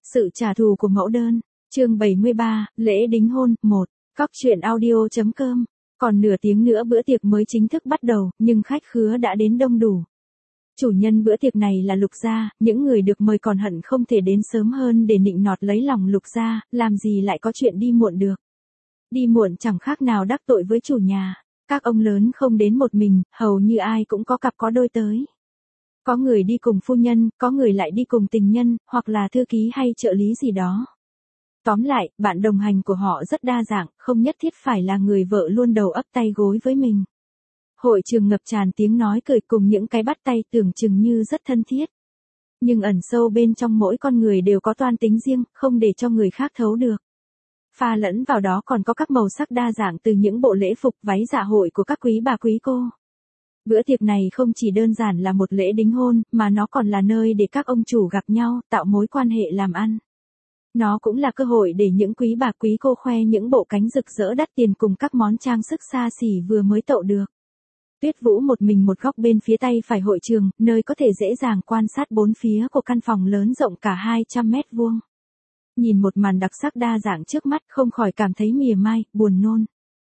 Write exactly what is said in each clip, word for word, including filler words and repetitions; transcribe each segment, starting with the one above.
Sự trả thù của mẫu đơn, chương bảy mươi ba, lễ đính hôn, một, cóc truyện audio chấm com. Còn nửa tiếng nữa bữa tiệc mới chính thức bắt đầu, nhưng khách khứa đã đến đông đủ. Chủ nhân bữa tiệc này là Lục gia, những người được mời còn hận không thể đến sớm hơn để nịnh nọt lấy lòng Lục gia, làm gì lại có chuyện đi muộn được. Đi muộn chẳng khác nào đắc tội với chủ nhà, các ông lớn không đến một mình, hầu như ai cũng có cặp có đôi tới. Có người đi cùng phu nhân, có người lại đi cùng tình nhân, hoặc là thư ký hay trợ lý gì đó. Tóm lại, bạn đồng hành của họ rất đa dạng, không nhất thiết phải là người vợ luôn đầu ấp tay gối với mình. Hội trường ngập tràn tiếng nói cười cùng những cái bắt tay tưởng chừng như rất thân thiết. Nhưng ẩn sâu bên trong mỗi con người đều có toan tính riêng, không để cho người khác thấu được. Pha lẫn vào đó còn có các màu sắc đa dạng từ những bộ lễ phục váy dạ hội của các quý bà quý cô. Bữa tiệc này không chỉ đơn giản là một lễ đính hôn, mà nó còn là nơi để các ông chủ gặp nhau, tạo mối quan hệ làm ăn. Nó cũng là cơ hội để những quý bà quý cô khoe những bộ cánh rực rỡ đắt tiền cùng các món trang sức xa xỉ vừa mới tậu được. Tuyết Vũ một mình một góc bên phía tay phải hội trường, nơi có thể dễ dàng quan sát bốn phía của căn phòng lớn rộng cả hai trăm mét vuông. Nhìn một màn đặc sắc đa dạng trước mắt không khỏi cảm thấy mỉa mai, buồn nôn.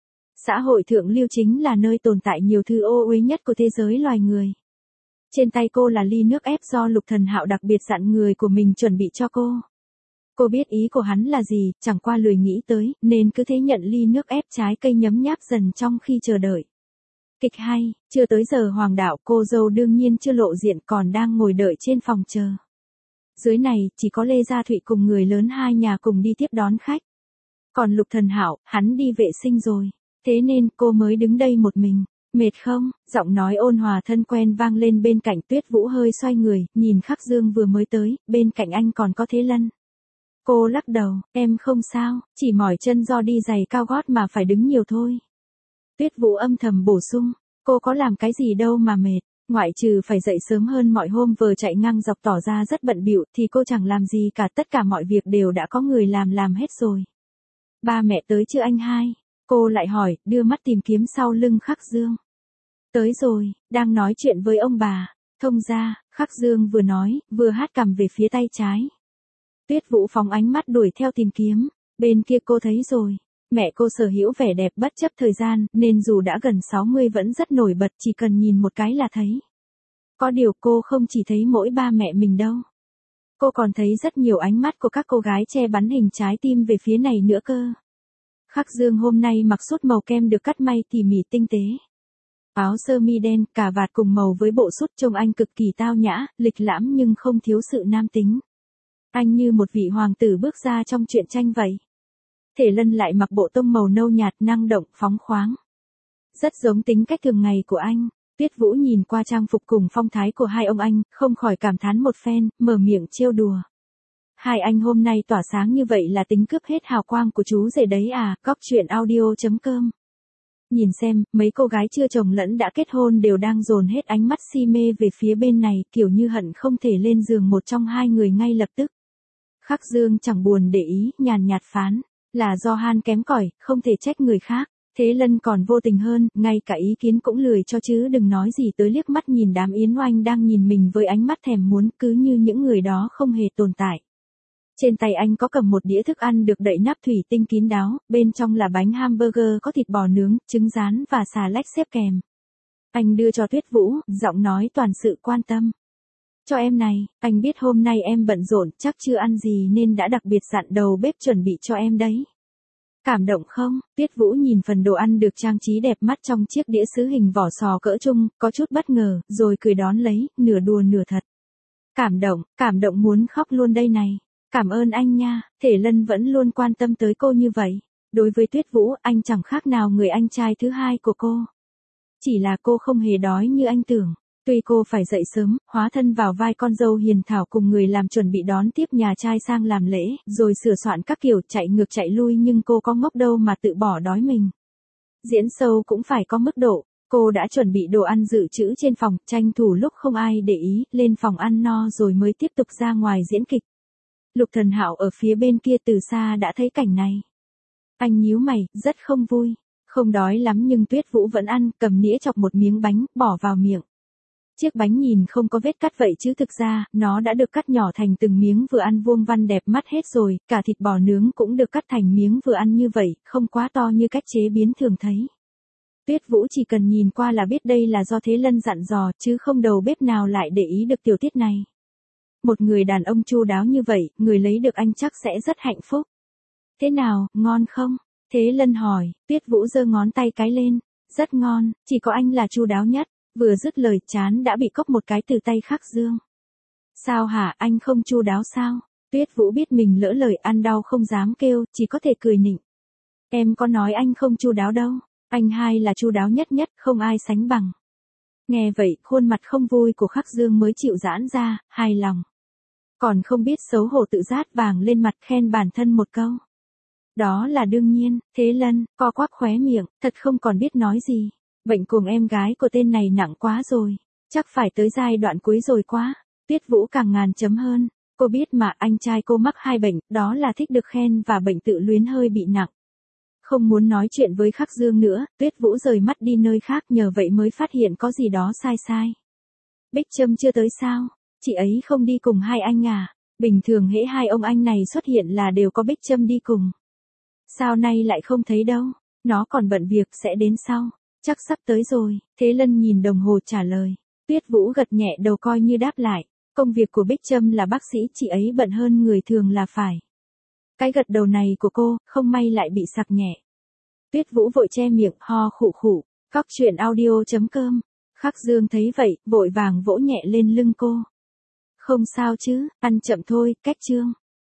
Xã hội thượng lưu chính là nơi tồn tại nhiều thứ ô uế nhất của thế giới loài người. Trên tay cô là ly nước ép do Lục Thần Hạo đặc biệt dặn người của mình chuẩn bị cho cô. Cô biết ý của hắn là gì, chẳng qua lười nghĩ tới, nên cứ thế nhận ly nước ép trái cây nhấm nháp dần trong khi chờ đợi. Kịch hay, chưa tới giờ hoàng đạo, cô dâu đương nhiên chưa lộ diện còn đang ngồi đợi trên phòng chờ. Dưới này, chỉ có Lê Gia Thụy cùng người lớn hai nhà cùng đi tiếp đón khách. Còn Lục Thần Hạo, hắn đi vệ sinh rồi. Thế nên cô mới đứng đây một mình. Mệt không? Giọng nói ôn hòa thân quen vang lên bên cạnh. Tuyết Vũ hơi xoay người, nhìn Khắc Dương vừa mới tới, bên cạnh anh còn có Thế Lân. Cô lắc đầu, em không sao, chỉ mỏi chân do đi giày cao gót mà phải đứng nhiều thôi. Tuyết Vũ âm thầm bổ sung, cô có làm cái gì đâu mà mệt, ngoại trừ phải dậy sớm hơn mọi hôm vừa chạy ngang dọc tỏ ra rất bận bịu thì cô chẳng làm gì cả, tất cả mọi việc đều đã có người làm làm hết rồi. Ba mẹ tới chưa anh hai? Cô lại hỏi, đưa mắt tìm kiếm sau lưng Khắc Dương. Tới rồi, đang nói chuyện với ông bà. Thông ra, Khắc Dương vừa nói, vừa hát cằm về phía tay trái. Tuyết Vũ phóng ánh mắt đuổi theo tìm kiếm. Bên kia cô thấy rồi. Mẹ cô sở hữu vẻ đẹp bất chấp thời gian, nên dù đã gần sáu mươi vẫn rất nổi bật, chỉ cần nhìn một cái là thấy. Có điều cô không chỉ thấy mỗi ba mẹ mình đâu. Cô còn thấy rất nhiều ánh mắt của các cô gái che bắn hình trái tim về phía này nữa cơ. Khắc Dương hôm nay mặc sút màu kem được cắt may tỉ mỉ tinh tế. Áo sơ mi đen, cà vạt cùng màu với bộ sút trông anh cực kỳ tao nhã, lịch lãm nhưng không thiếu sự nam tính. Anh như một vị hoàng tử bước ra trong truyện tranh vậy. Thể Lân lại mặc bộ tông màu nâu nhạt năng động, phóng khoáng. Rất giống tính cách thường ngày của anh. Tuyết Vũ nhìn qua trang phục cùng phong thái của hai ông anh, không khỏi cảm thán một phen, mở miệng trêu đùa. Hai anh hôm nay tỏa sáng như vậy là tính cướp hết hào quang của chú rể đấy à, cóc truyện audio chấm com. Nhìn xem, mấy cô gái chưa chồng lẫn đã kết hôn đều đang dồn hết ánh mắt si mê về phía bên này, kiểu như hận không thể lên giường một trong hai người ngay lập tức. Khắc Dương chẳng buồn để ý, nhàn nhạt phán, là do Han kém cỏi, không thể trách người khác. Thế Lân còn vô tình hơn, ngay cả ý kiến cũng lười cho chứ đừng nói gì tới liếc mắt nhìn đám yến oanh đang nhìn mình với ánh mắt thèm muốn, cứ như những người đó không hề tồn tại. Trên tay anh có cầm một đĩa thức ăn được đậy nắp thủy tinh kín đáo, bên trong là bánh hamburger có thịt bò nướng, trứng rán và xà lách xếp kèm. Anh đưa cho Tuyết Vũ, giọng nói toàn sự quan tâm. Cho em này, anh biết hôm nay em bận rộn, chắc chưa ăn gì nên đã đặc biệt dặn đầu bếp chuẩn bị cho em đấy. Cảm động không? Tuyết Vũ nhìn phần đồ ăn được trang trí đẹp mắt trong chiếc đĩa sứ hình vỏ sò cỡ trung, có chút bất ngờ, rồi cười đón lấy, nửa đùa nửa thật. Cảm động, cảm động muốn khóc luôn đây này. Cảm ơn anh nha, Thể Lân vẫn luôn quan tâm tới cô như vậy. Đối với Tuyết Vũ, anh chẳng khác nào người anh trai thứ hai của cô. Chỉ là cô không hề đói như anh tưởng. Tuy cô phải dậy sớm, hóa thân vào vai con dâu hiền thảo cùng người làm chuẩn bị đón tiếp nhà trai sang làm lễ, rồi sửa soạn các kiểu chạy ngược chạy lui, nhưng cô có ngốc đâu mà tự bỏ đói mình. Diễn show cũng phải có mức độ. Cô đã chuẩn bị đồ ăn dự trữ trên phòng, tranh thủ lúc không ai để ý, lên phòng ăn no rồi mới tiếp tục ra ngoài diễn kịch. Lục Thần Hạo ở phía bên kia từ xa đã thấy cảnh này. Anh nhíu mày, rất không vui. Không đói lắm nhưng Tuyết Vũ vẫn ăn, cầm nĩa chọc một miếng bánh, bỏ vào miệng. Chiếc bánh nhìn không có vết cắt vậy chứ thực ra, nó đã được cắt nhỏ thành từng miếng vừa ăn vuông vắn đẹp mắt hết rồi, cả thịt bò nướng cũng được cắt thành miếng vừa ăn như vậy, không quá to như cách chế biến thường thấy. Tuyết Vũ chỉ cần nhìn qua là biết đây là do Thế Lân dặn dò, chứ không đầu bếp nào lại để ý được tiểu tiết này. Một người đàn ông chu đáo như vậy, người lấy được anh chắc sẽ rất hạnh phúc. Thế nào, ngon không? Thế Lân hỏi, Tuyết Vũ giơ ngón tay cái lên, rất ngon, chỉ có anh là chu đáo nhất. Vừa dứt lời chán đã bị cốc một cái từ tay Khắc Dương. Sao hả, anh không chu đáo sao? Tuyết Vũ biết mình lỡ lời ăn đau không dám kêu, chỉ có thể cười nịnh. Em có nói anh không chu đáo đâu, anh hai là chu đáo nhất nhất, không ai sánh bằng. Nghe vậy, khuôn mặt không vui của Khắc Dương mới chịu giãn ra, hài lòng. Còn không biết xấu hổ tự rát vàng lên mặt khen bản thân một câu. Đó là đương nhiên, Thế Lân, co quắp khóe miệng, thật không còn biết nói gì. Bệnh cuồng em gái của tên này nặng quá rồi, chắc phải tới giai đoạn cuối rồi quá. Tuyết Vũ càng ngàn chấm hơn, cô biết mà anh trai cô mắc hai bệnh, đó là thích được khen và bệnh tự luyến hơi bị nặng. Không muốn nói chuyện với Khắc Dương nữa, Tuyết Vũ rời mắt đi nơi khác nhờ vậy mới phát hiện có gì đó sai sai. Bích Trâm chưa tới sao? Chị ấy không đi cùng hai anh à? Bình thường hễ hai ông anh này xuất hiện là đều có Bích Trâm đi cùng. Sao nay lại không thấy đâu? Nó còn bận việc sẽ đến sau. Chắc sắp tới rồi, Thế Lân nhìn đồng hồ trả lời. Tuyết Vũ gật nhẹ đầu coi như đáp lại. Công việc của Bích Trâm là bác sĩ, chị ấy bận hơn người thường là phải. Cái gật đầu này của cô, không may lại bị sặc nhẹ. Tuyết Vũ vội che miệng, ho khụ khụ. Cóc truyện audio chấm com. Khắc Dương thấy vậy, vội vàng vỗ nhẹ lên lưng cô. Không sao chứ, ăn chậm thôi, cách chương.